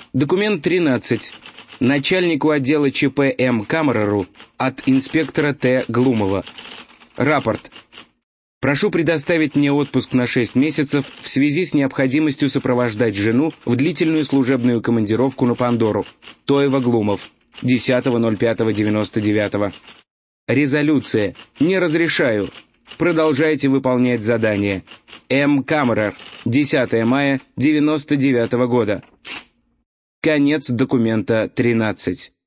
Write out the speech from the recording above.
Документ 13. Начальнику отдела ЧП М. Камереру от инспектора Т. Глумова. Рапорт. Прошу предоставить мне отпуск на 6 месяцев в связи с необходимостью сопровождать жену в длительную служебную командировку на Пандору. Тоева Глумов. 10.05.99. Резолюция. Не разрешаю. Продолжайте выполнять задание. М. Камерер. 10 мая 99 года. Конец документа 13.